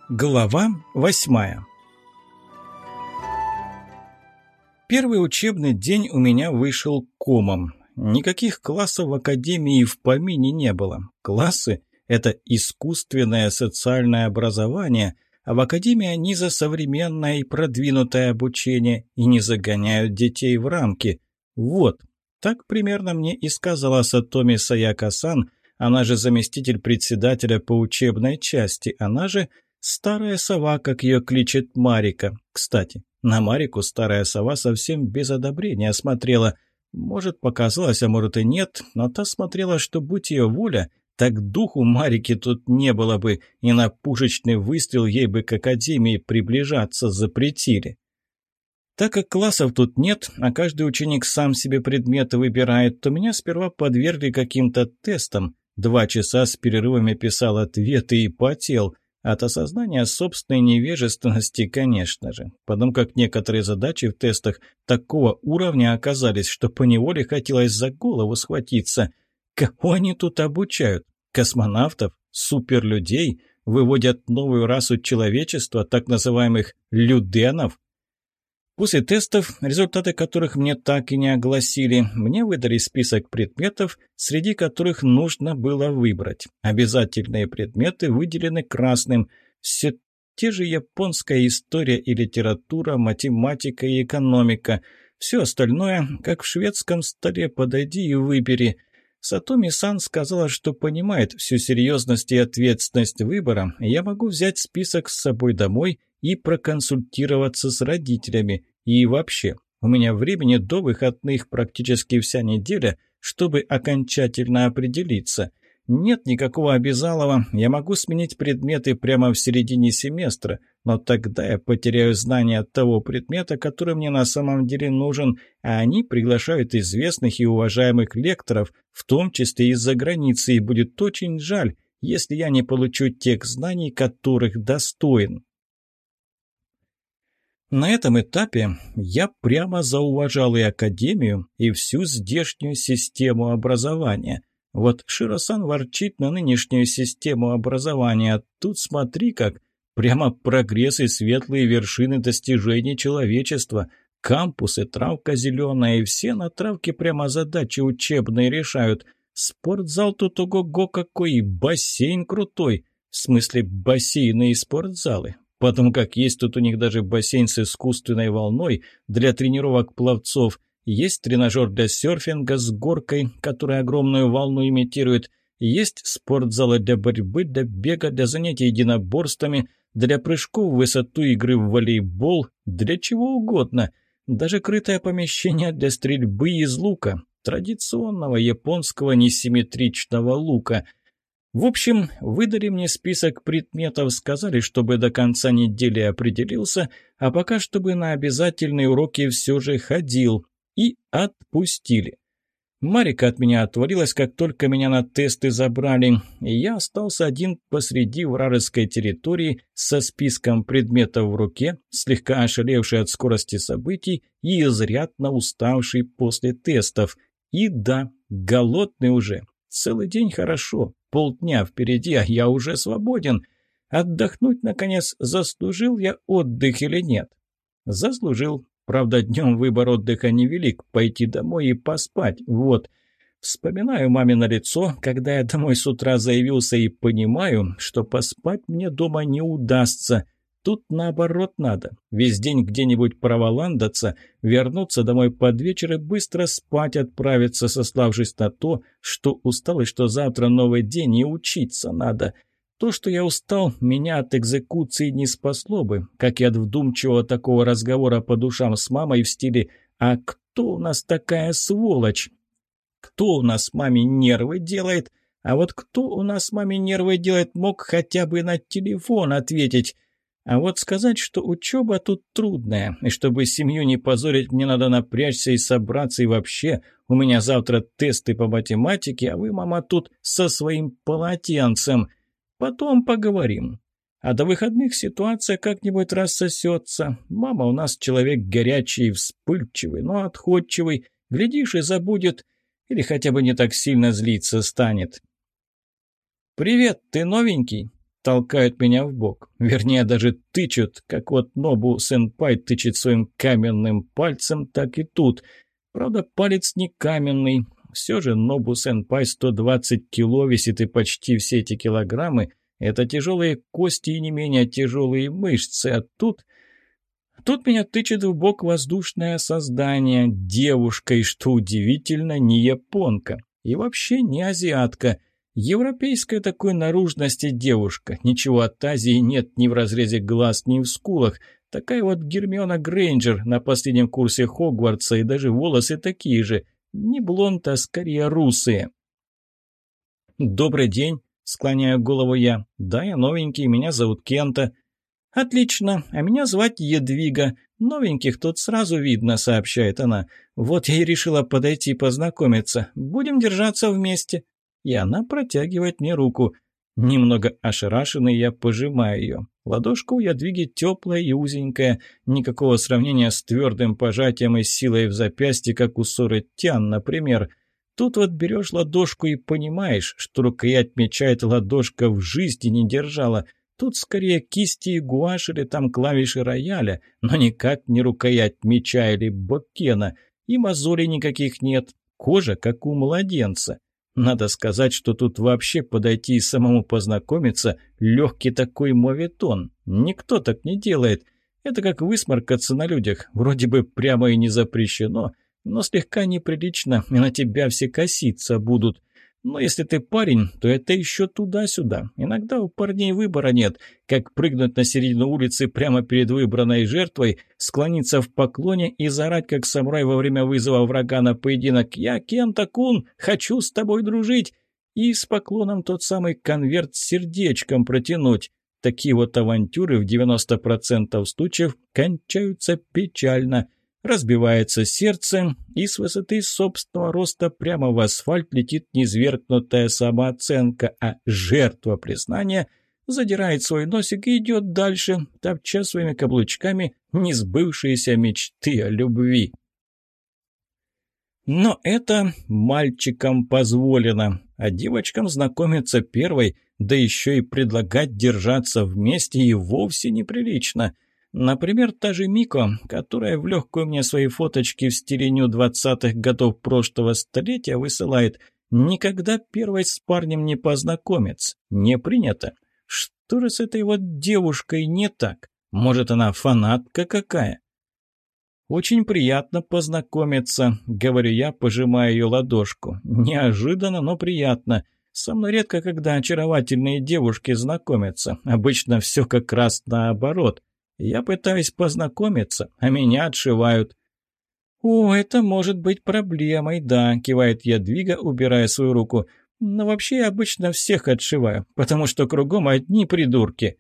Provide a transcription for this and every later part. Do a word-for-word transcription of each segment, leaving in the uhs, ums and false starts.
Глава восьмая. Первый учебный день у меня вышел комом. Никаких классов в академии в помине не было. Классы – это искусственное социальное образование, а в академии они за современное и продвинутое обучение и не загоняют детей в рамки. Вот, так примерно мне и сказала Сатоми Саяка-сан, она же заместитель председателя по учебной части, она же старая сова, как ее кличет Марика. Кстати, на Марику старая сова совсем без одобрения смотрела. Может, показалось, а может и нет, но та смотрела, что, будь ее воля, так духу Марики тут не было бы, и на пушечный выстрел ей бы к академии приближаться запретили. Так как классов тут нет, а каждый ученик сам себе предметы выбирает, то меня сперва подвергли каким-то тестам. Два часа с перерывами писал ответы и потел. От осознания собственной невежественности, конечно же. Потому как некоторые задачи в тестах такого уровня оказались, что поневоле хотелось за голову схватиться. Кого они тут обучают? Космонавтов? Суперлюдей? Выводят новую расу человечества, так называемых «люденов»? После тестов, результаты которых мне так и не огласили, мне выдали список предметов, среди которых нужно было выбрать. Обязательные предметы выделены красным. Все те же японская история и литература, математика и экономика. Все остальное, как в шведском столе, подойди и выбери. Сатоми-сан сказала, что понимает всю серьезность и ответственность выбора, и я могу взять список с собой домой и проконсультироваться с родителями. И вообще, у меня времени до выходных практически вся неделя, чтобы окончательно определиться. Нет никакого обязалова, я могу сменить предметы прямо в середине семестра, но тогда я потеряю знания того предмета, который мне на самом деле нужен, а они приглашают известных и уважаемых лекторов, в том числе из-за границы, и будет очень жаль, если я не получу тех знаний, которых достоин. На этом этапе я прямо зауважал и академию, и всю здешнюю систему образования. Вот Широ-сан ворчит на нынешнюю систему образования, а тут смотри как, прямо прогресс и светлые вершины достижений человечества. Кампусы, травка зеленая, и все на травке прямо задачи учебные решают. Спортзал тут ого-го какой, и бассейн крутой. В смысле бассейны и спортзалы. Потому как есть тут у них даже бассейн с искусственной волной для тренировок пловцов, есть тренажер для серфинга с горкой, которая огромную волну имитирует, есть спортзалы для борьбы, для бега, для занятий единоборствами, для прыжков в высоту, игры в волейбол, для чего угодно. Даже крытое помещение для стрельбы из лука, традиционного японского несимметричного лука. В общем, выдали мне список предметов, сказали, чтобы до конца недели определился, а пока чтобы на обязательные уроки все же ходил, и отпустили. Марика от меня отвалилась, как только меня на тесты забрали, и я остался один посреди вражеской территории со списком предметов в руке, слегка ошалевший от скорости событий и изрядно уставший после тестов. И да, голодный уже. Целый день хорошо, полдня впереди, а я уже свободен. Отдохнуть, наконец, заслужил я отдых или нет? Заслужил. Правда, днем выбор отдыха невелик, пойти домой и поспать, вот. Вспоминаю мамино лицо, когда я домой с утра заявился, и понимаю, что поспать мне дома не удастся. Тут наоборот надо. Весь день где-нибудь проволандаться, вернуться домой под вечер и быстро спать отправиться, сославшись на то, что устал и что завтра новый день и учиться надо. То, что я устал, меня от экзекуции не спасло бы, как и от вдумчивого такого разговора по душам с мамой в стиле «А кто у нас такая сволочь?» Кто у нас маме нервы делает? А вот кто у нас маме нервы делает, мог хотя бы на телефон ответить. А вот сказать, что учеба тут трудная, и чтобы семью не позорить, мне надо напрячься и собраться, и вообще, у меня завтра тесты по математике, а вы, мама, тут со своим полотенцем. Потом поговорим. А до выходных ситуация как-нибудь рассосется. Мама у нас человек горячий и вспыльчивый, но отходчивый. Глядишь, и забудет, или хотя бы не так сильно злиться станет. «Привет, ты новенький?» толкают меня в бок. Вернее, даже тычут, как вот Нобу-сенпай тычет своим каменным пальцем, так и тут. Правда, палец не каменный. Все же Нобу-сенпай сто двадцать кило весит, и почти все эти килограммы – это тяжелые кости и не менее тяжелые мышцы. А тут… Тут меня тычет в бок воздушное создание, девушка, и, что удивительно, не японка. И вообще не азиатка. Европейская такой наружности девушка. Ничего от Азии нет ни в разрезе глаз, ни в скулах. Такая вот Гермиона Грейнджер на последнем курсе Хогвартса, и даже волосы такие же. Не блонд, а скорее русые. «Добрый день», — склоняю голову я. «Да, я новенький, меня зовут Кента». «Отлично, а меня звать Едвига. Новеньких тут сразу видно», — сообщает она. «Вот я и решила подойти познакомиться. Будем держаться вместе». И она протягивает мне руку. Немного ошарашенный, я пожимаю ее. Ладошка у Ядвиги теплая и узенькая. Никакого сравнения с твердым пожатием и силой в запястье, как у Соры Тян, например. Тут вот берешь ладошку и понимаешь, что рукоять меча эта ладошка в жизни не держала. Тут скорее кисти и гуашь или там клавиши рояля, но никак не рукоять меча или бокена. И мозолей никаких нет. Кожа, как у младенца. Надо сказать, что тут вообще подойти и самому познакомиться – легкий такой моветон. Никто так не делает. Это как высморкаться на людях. Вроде бы прямо и не запрещено, но слегка неприлично, и на тебя все коситься будут. Но если ты парень, то это еще туда-сюда. Иногда у парней выбора нет, как прыгнуть на середину улицы прямо перед выбранной жертвой, склониться в поклоне и заорать, как самурай во время вызова врага на поединок: «Я Кента-кун, хочу с тобой дружить!» И с поклоном тот самый конверт с сердечком протянуть. Такие вот авантюры в девяносто процентов случаев кончаются печально. Разбивается сердце, и с высоты собственного роста прямо в асфальт летит низвергнутая самооценка, а жертва признания задирает свой носик и идет дальше, топча своими каблучками несбывшиеся мечты о любви. Но это мальчикам позволено, а девочкам знакомиться первой, да еще и предлагать держаться вместе, и вовсе неприлично. Например, та же Мико, которая в легкую мне свои фоточки в стиле ню двадцатых годов прошлого столетия высылает, никогда первой с парнем не познакомится. Не принято. Что же с этой вот девушкой не так? Может, она фанатка какая? «Очень приятно познакомиться», — говорю я, пожимая ее ладошку. «Неожиданно, но приятно. Со мной редко, когда очаровательные девушки знакомятся. Обычно все как раз наоборот. Я пытаюсь познакомиться, а меня отшивают». «О, это может быть проблемой, да», — кивает Ядвига, убирая свою руку. «Но вообще я обычно всех отшиваю, потому что кругом одни придурки».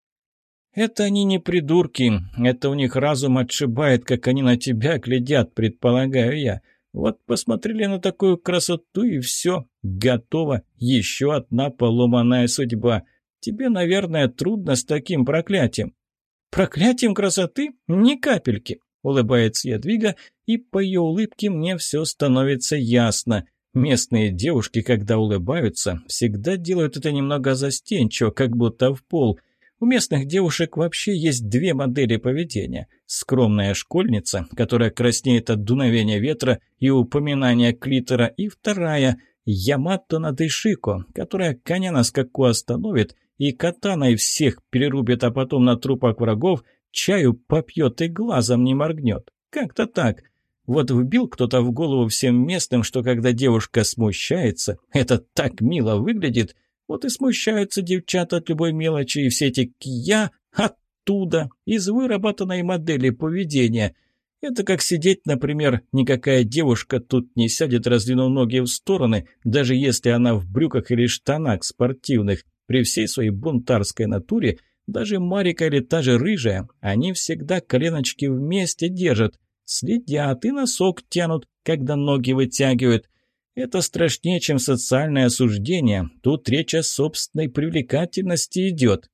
«Это они не придурки, это у них разум отшибает, как они на тебя глядят, предполагаю я. Вот посмотрели на такую красоту, и все, готово, еще одна поломанная судьба. Тебе, наверное, трудно с таким проклятием». «Проклятием красоты? Ни капельки!» — улыбается Ядвига, и по ее улыбке мне все становится ясно. Местные девушки, когда улыбаются, всегда делают это немного застенчиво, как будто в пол. У местных девушек вообще есть две модели поведения. Скромная школьница, которая краснеет от дуновения ветра и упоминания клитора, и вторая – Ямато Надышико, которая коня на скаку остановит и катаной всех перерубит, а потом на трупах врагов чаю попьет и глазом не моргнет. Как-то так. Вот вбил кто-то в голову всем местным, что когда девушка смущается, это так мило выглядит. Вот и смущаются девчата от любой мелочи, и все эти «кья» оттуда, из выработанной модели поведения. Это как сидеть, например, никакая девушка тут не сядет, раздвинув ноги в стороны, даже если она в брюках или штанах спортивных. При всей своей бунтарской натуре, даже Марика или та же Рыжая, они всегда коленочки вместе держат, следят и носок тянут, когда ноги вытягивают. Это страшнее, чем социальное осуждение. Тут речь о собственной привлекательности идет.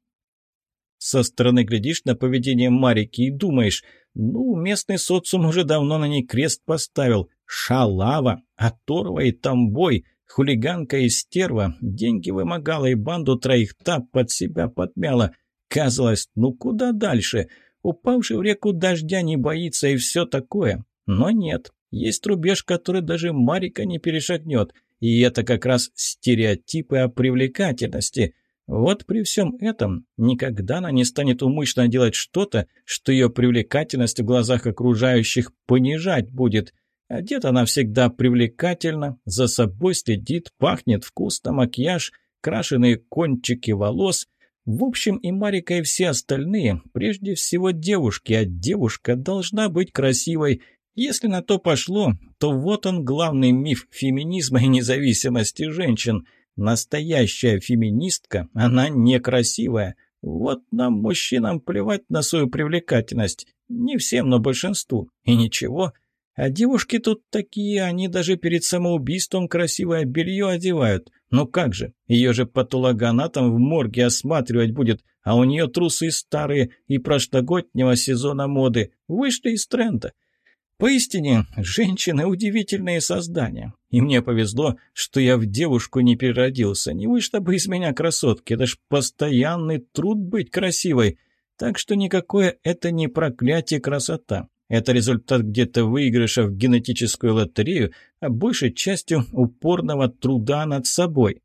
Со стороны глядишь на поведение Марики и думаешь, ну, местный социум уже давно на ней крест поставил. Шалава, оторва и тамбой. Хулиганка и стерва, деньги вымогала и банду троих та под себя подмяла. Казалось, ну куда дальше? Упавший в реку дождя не боится и все такое. Но нет, есть рубеж, который даже Марика не перешагнет. И это как раз стереотипы о привлекательности. Вот при всем этом никогда она не станет умышленно делать что-то, что ее привлекательность в глазах окружающих понижать будет. Одета она всегда привлекательно, за собой следит, пахнет вкусно, макияж, крашеные кончики волос. В общем, и Марика, и все остальные, прежде всего девушки, а девушка должна быть красивой. Если на то пошло, то вот он главный миф феминизма и независимости женщин. Настоящая феминистка, она некрасивая. Вот нам, мужчинам, плевать на свою привлекательность. Не всем, но большинству. И ничего. А девушки тут такие, они даже перед самоубийством красивое белье одевают. Ну как же, ее же патологоанатом в морге осматривать будет, а у нее трусы старые и прошлогоднего сезона моды вышли из тренда. Поистине, женщины – удивительные создания. И мне повезло, что я в девушку не переродился. Не вышло бы из меня красотки. Это ж постоянный труд быть красивой. Так что никакое это не проклятие красота. Это результат где-то выигрыша в генетическую лотерею, а большей частью упорного труда над собой.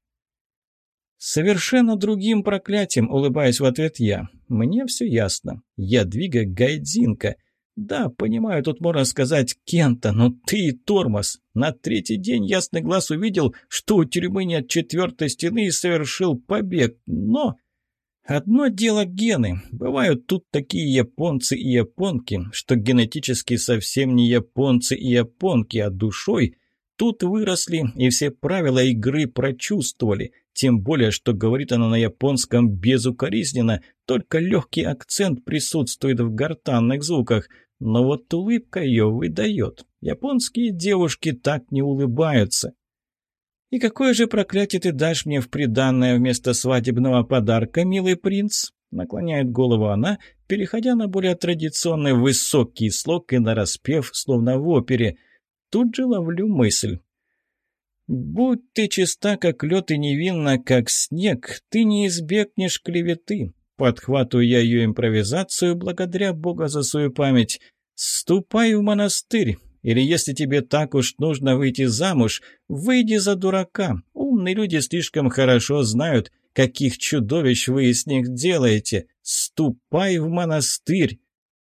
Совершенно другим проклятием, улыбаясь в ответ я. Мне все ясно. Ядвига Гайдзинка. Да, понимаю, тут можно сказать Кента, но ты и тормоз. На третий день ясный глаз увидел, что у тюрьмы нет четвертой стены и совершил побег. Но одно дело гены. Бывают тут такие японцы и японки, что генетически совсем не японцы и японки, а душой тут выросли и все правила игры прочувствовали. Тем более, что говорит она на японском безукоризненно, только легкий акцент присутствует в гортанных звуках. Но вот улыбка ее выдает. Японские девушки так не улыбаются. «И какое же проклятие ты дашь мне в приданное вместо свадебного подарка, милый принц?» Наклоняет голову она, переходя на более традиционный высокий слог и нараспев, словно в опере. Тут же ловлю мысль. «Будь ты чиста, как лед, и невинна, как снег, ты не избегнешь клеветы». Подхватываю я ее импровизацию, благодаря Бога за свою память. «Ступай в монастырь, или если тебе так уж нужно выйти замуж, выйди за дурака. Умные люди слишком хорошо знают, каких чудовищ вы из них делаете. Ступай в монастырь».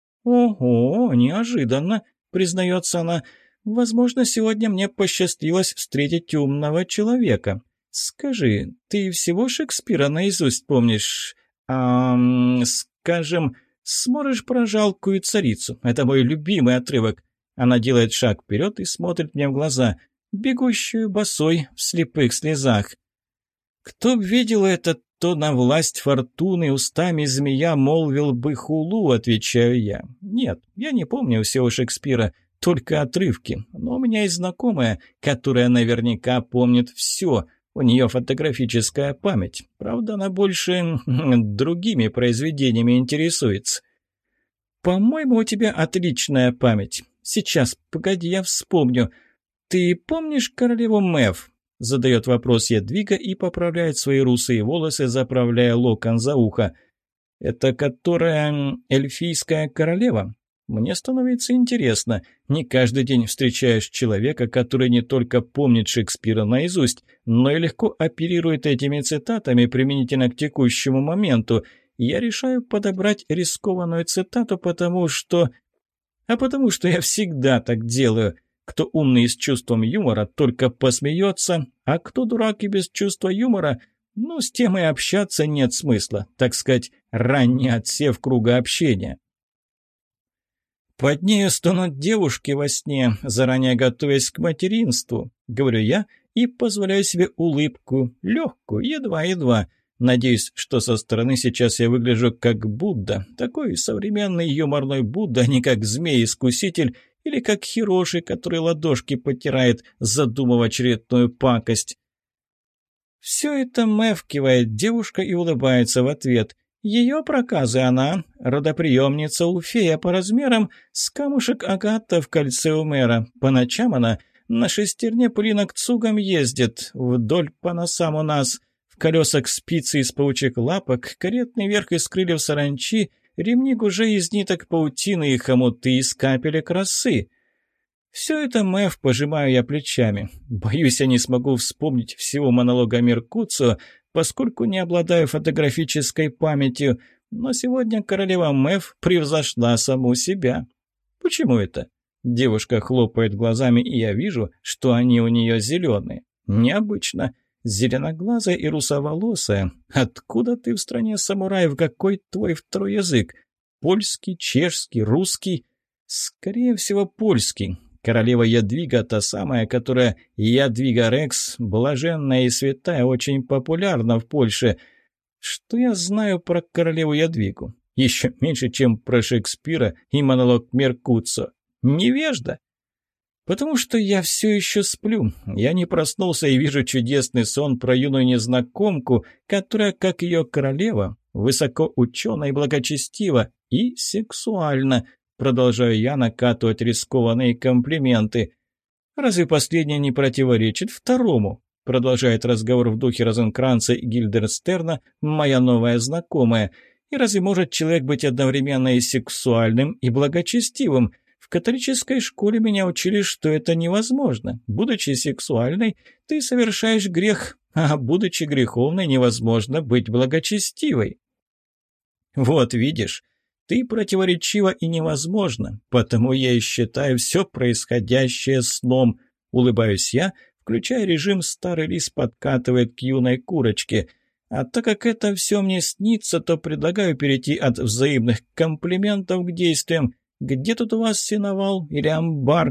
«Ого, неожиданно», — признается она. «Возможно, сегодня мне посчастливилось встретить умного человека. Скажи, ты всего Шекспира наизусть помнишь? А, скажем, сможешь про жалкую царицу? Это мой любимый отрывок». Она делает шаг вперед и смотрит мне в глаза, бегущую босой в слепых слезах. «Кто б видел это, то на власть фортуны устами змея молвил бы хулу», — отвечаю я. «Нет, я не помню всего Шекспира, только отрывки, но у меня есть знакомая, которая наверняка помнит все. У нее фотографическая память. Правда, она больше другими произведениями интересуется». «По-моему, у тебя отличная память. Сейчас, погоди, я вспомню. Ты помнишь королеву Мэв?» Задает вопрос Ядвига и поправляет свои русые волосы, заправляя локон за ухо. «Это которая эльфийская королева?» Мне становится интересно. Не каждый день встречаешь человека, который не только помнит Шекспира наизусть, но и легко оперирует этими цитатами применительно к текущему моменту. Я решаю подобрать рискованную цитату, потому что... А потому что я всегда так делаю. Кто умный и с чувством юмора, только посмеется, а кто дурак и без чувства юмора, ну, с тем и общаться нет смысла. Так сказать, ранний отсев круга общения. «Под нею стонут девушки во сне, заранее готовясь к материнству», — говорю я и позволяю себе улыбку, легкую, едва-едва. Надеюсь, что со стороны сейчас я выгляжу как Будда, такой современный юморной Будда, а не как змей-искуситель или как Хироши, который ладошки потирает, задумав очередную пакость. Все это Мэв кивает девушка и улыбается в ответ. Ее проказы она, родоприемница Уфея по размерам, с камушек Агата в кольце у мэра. По ночам она На шестерне пылинок цугом ездит, вдоль по носам у нас. В колесах спицы из паучьих лапок, каретный верх из крыльев саранчи, ремни гужей из ниток паутины и хомуты из капелек росы. Все это, Мэв, пожимаю я плечами. Боюсь, я не смогу вспомнить всего монолога Меркуцио, поскольку не обладаю фотографической памятью, но сегодня королева Мэв превзошла саму себя. Почему это? Девушка хлопает глазами, и я вижу, что они у нее зеленые. Необычно. Зеленоглазая и русоволосая. Откуда ты в стране самураев? Какой твой второй язык? Польский, чешский, русский? Скорее всего, польский. Королева Ядвига, та самая, которая Ядвига Рекс, блаженная и святая, очень популярна в Польше. Что я знаю про королеву Ядвигу? Еще меньше, чем про Шекспира и монолог Меркуцио. Невежда. Потому что я все еще сплю. Я не проснулся и вижу чудесный сон про юную незнакомку, которая, как ее королева, высоко учена и благочестива, и сексуальна. Продолжаю я накатывать рискованные комплименты. Разве последнее не противоречит второму? Продолжает разговор в духе Розенкранца и Гильденстерна моя новая знакомая. И разве может человек быть одновременно и сексуальным, и благочестивым? В католической школе меня учили, что это невозможно. Будучи сексуальной, ты совершаешь грех, а будучи греховной, невозможно быть благочестивой. Вот видишь, ты противоречива и невозможно, потому я и считаю все происходящее сном. Улыбаюсь я, включая режим «Старый лис подкатывает к юной курочке». А так как это все мне снится, то предлагаю перейти от взаимных комплиментов к действиям. Где тут у вас сеновал или амбар?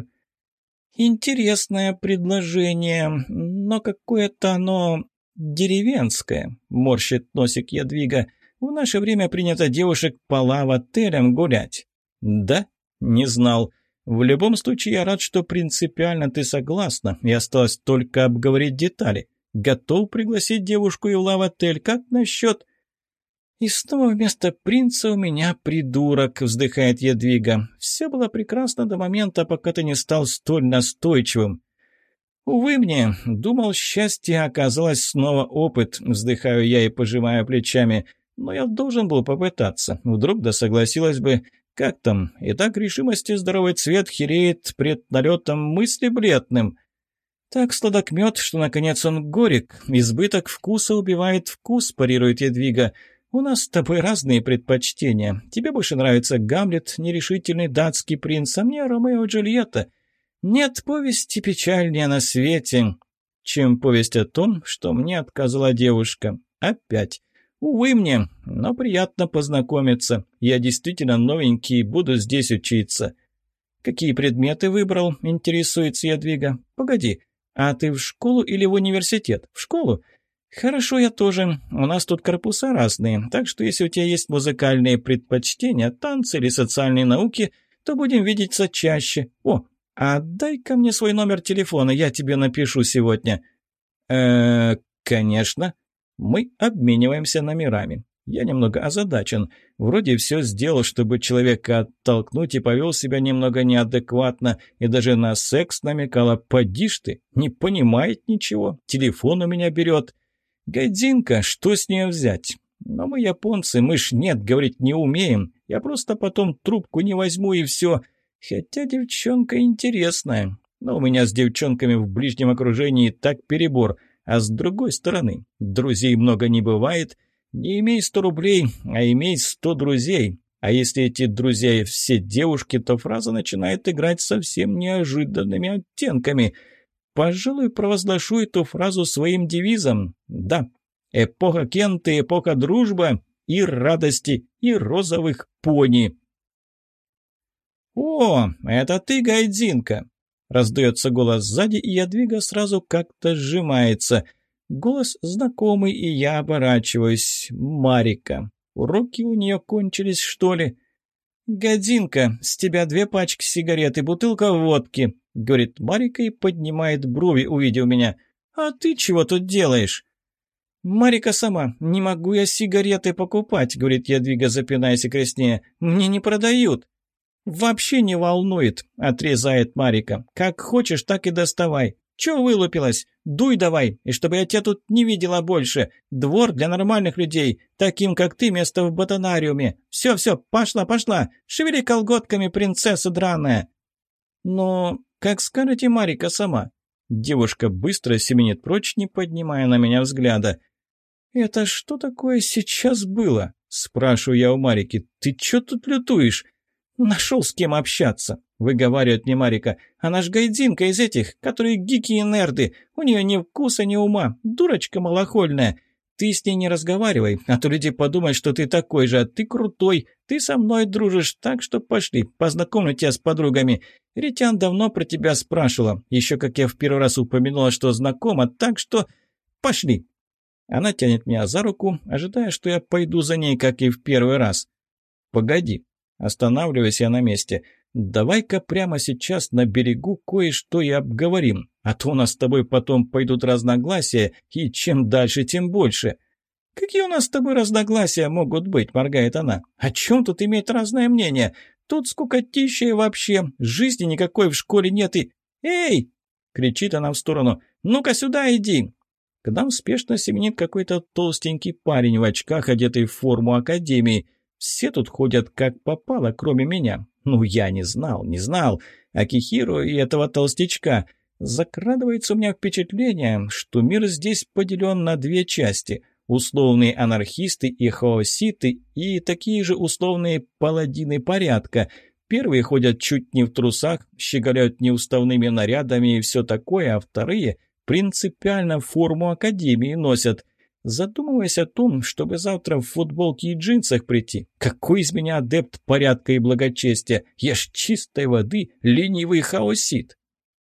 Интересное предложение, но какое-то оно деревенское, морщит носик Ядвига. В наше время принято девушек по лав-отелям гулять. Да? Не знал. В любом случае я рад, что принципиально ты согласна, и осталось только обговорить детали. Готов пригласить девушку и в лав-отель? Как насчет... «И снова вместо принца у меня придурок», — вздыхает Ядвига. «Все было прекрасно до момента, пока ты не стал столь настойчивым». «Увы мне, думал, счастье оказалось снова опыт», — вздыхаю я и пожимаю плечами. «Но я должен был попытаться. Вдруг да согласилась бы. Как там? И так решимости здоровый цвет хереет пред налетом мысли бледным». «Так сладок мед, что, наконец, он горек. Избыток вкуса убивает вкус», — парирует Ядвига. «У нас с тобой разные предпочтения. Тебе больше нравится Гамлет, нерешительный датский принц, а мне Ромео и Джульетта. Нет повести печальнее на свете, чем повесть о том, что мне отказала девушка. Опять. Увы мне, но приятно познакомиться. Я действительно новенький и буду здесь учиться». «Какие предметы выбрал?» – интересуется Ядвига. «Погоди, а ты в школу или в университет? В школу? Хорошо, я тоже. У нас тут корпуса разные, так что если у тебя есть музыкальные предпочтения, танцы или социальные науки, то будем видеться чаще. О, а дай-ка мне свой номер телефона, я тебе напишу сегодня». «Э-э, конечно». Мы обмениваемся номерами. Я немного озадачен. Вроде все сделал, чтобы человека оттолкнуть, и повел себя немного неадекватно, и даже на секс намекала. Поди ж ты, не понимает ничего, телефон у меня берет. Годинка, что с нее взять? Но мы японцы, мы ж нет, говорить не умеем. Я просто потом трубку не возьму и все. Хотя девчонка интересная. Но у меня с девчонками в ближнем окружении так перебор. А с другой стороны, друзей много не бывает. Не имей сто рублей, а имей сто друзей. А если эти друзья все девушки, то фраза начинает играть совсем неожиданными оттенками. Пожалуй, провозглашу эту фразу своим девизом. Да, эпоха Кенты, эпоха дружбы и радости, и розовых пони. «О, это ты, Гайдзинка!» Раздается голос сзади, и Ядвига сразу как-то сжимается. Голос знакомый, и я оборачиваюсь. Марика. Уроки у нее кончились, что ли? «Годинка, с тебя две пачки сигарет и бутылка водки», — говорит Марика и поднимает брови, увидев меня. «А ты чего тут делаешь?» «Марика сама, не могу я сигареты покупать», — говорит Ядвига, запинаясь и краснея. «Мне не продают». «Вообще не волнует», – отрезает Марика. «Как хочешь, так и доставай. Чё вылупилась? Дуй давай, и чтобы я тебя тут не видела больше. Двор для нормальных людей, таким, как ты, место в ботанариуме. Все-все, пошла, пошла. Шевели колготками, принцесса драная». «Но как скажете, Марика сама?» Девушка быстро семенит прочь, не поднимая на меня взгляда. «Это что такое сейчас было?» – спрашиваю я у Марики. «Ты чё тут лютуешь?» «Нашел с кем общаться», – выговаривает мне Марика. «Она ж гайдзинка из этих, которые гики и нерды. У нее ни вкуса, ни ума. Дурочка малохольная. Ты с ней не разговаривай, а то люди подумают, что ты такой же, а ты крутой. Ты со мной дружишь, так что пошли, познакомлю тебя с подругами. Ритян давно про тебя спрашивала, еще как я в первый раз упомянула, что знакома, так что пошли». Она тянет меня за руку, ожидая, что я пойду за ней, как и в первый раз. «Погоди». Останавливаюсь я на месте. «Давай-ка прямо сейчас на берегу кое-что и обговорим, а то у нас с тобой потом пойдут разногласия, и чем дальше, тем больше». «Какие у нас с тобой разногласия могут быть?» – моргает она. «О чем тут иметь разное мнение? Тут скукотища и вообще, жизни никакой в школе нет и...» «Эй!» – кричит она в сторону. «Ну-ка сюда иди!» К нам спешно семенит какой-то толстенький парень в очках, одетый в форму академии. Все тут ходят как попало, кроме меня. Ну, я не знал, не знал. Акихиро и этого толстячка. Закрадывается у меня впечатление, что мир здесь поделен на две части. Условные анархисты и хаоситы, и такие же условные паладины порядка. Первые ходят чуть не в трусах, щеголяют неуставными нарядами и все такое, а вторые принципиально форму академии носят. Задумываясь о том, чтобы завтра в футболке и джинсах прийти. Какой из меня адепт порядка и благочестия? Я ж чистой воды ленивый хаосит.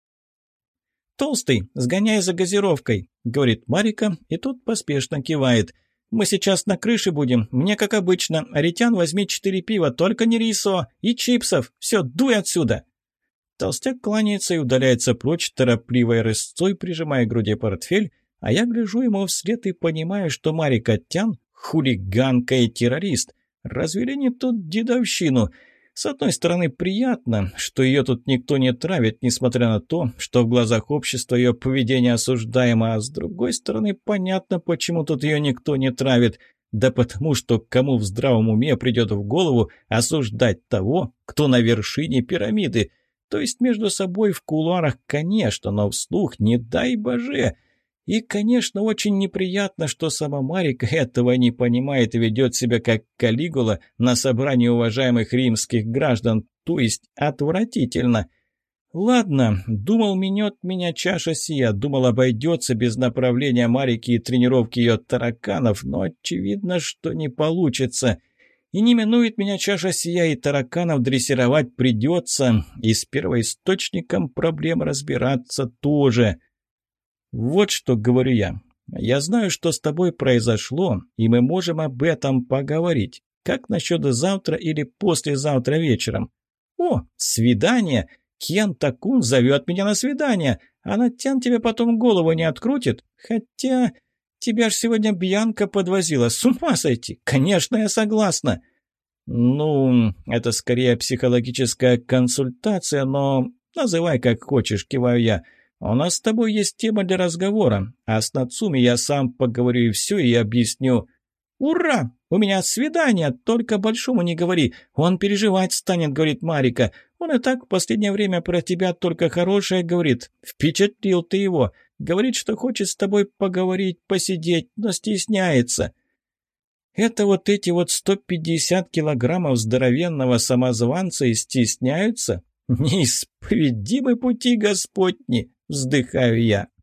«Толстый, сгоняй за газировкой», — говорит Марика, и тот поспешно кивает. «Мы сейчас на крыше будем, мне как обычно. Аритян, возьми четыре пива, только не рисо, и чипсов. Все, дуй отсюда». Толстяк кланяется и удаляется прочь, торопливой рысцой прижимая к груди портфель, а я гляжу ему вслед и понимаю, что Марика Тян – хулиганка и террорист. Развели не тут дедовщину. С одной стороны, приятно, что ее тут никто не травит, несмотря на то, что в глазах общества ее поведение осуждаемо, а с другой стороны, понятно, почему тут ее никто не травит. Да потому, что кому в здравом уме придет в голову осуждать того, кто на вершине пирамиды. То есть между собой в кулуарах, конечно, но вслух не дай боже. И, конечно, очень неприятно, что сама Марика этого не понимает и ведет себя как Калигула на собрании уважаемых римских граждан, то есть отвратительно. Ладно, думал, минет меня чаша сия, думал, обойдется без направления Марики и тренировки ее тараканов, но очевидно, что не получится. И не минует меня чаша сия, и тараканов дрессировать придется, и с первоисточником проблем разбираться тоже. «Вот что говорю я. Я знаю, что с тобой произошло, и мы можем об этом поговорить. Как насчет завтра или послезавтра вечером?» «О, свидание! Кен-такун зовет меня на свидание, а Натян тебе потом голову не открутит. Хотя тебя ж сегодня Бьянка подвозила, с ума сойти! Конечно, я согласна!» «Ну, это скорее психологическая консультация, но называй как хочешь», — киваю я. «У нас с тобой есть тема для разговора, а с Нацуми я сам поговорю и все, и объясню». «Ура! У меня свидание, только большому не говори, он переживать станет», — говорит Марика. «Он и так в последнее время про тебя только хорошее говорит. Впечатлил ты его. Говорит, что хочет с тобой поговорить, посидеть, но стесняется». «Это вот эти вот сто пятьдесят килограммов здоровенного самозванца и стесняются? Неисповедимы пути Господни!» — вздыхаю я.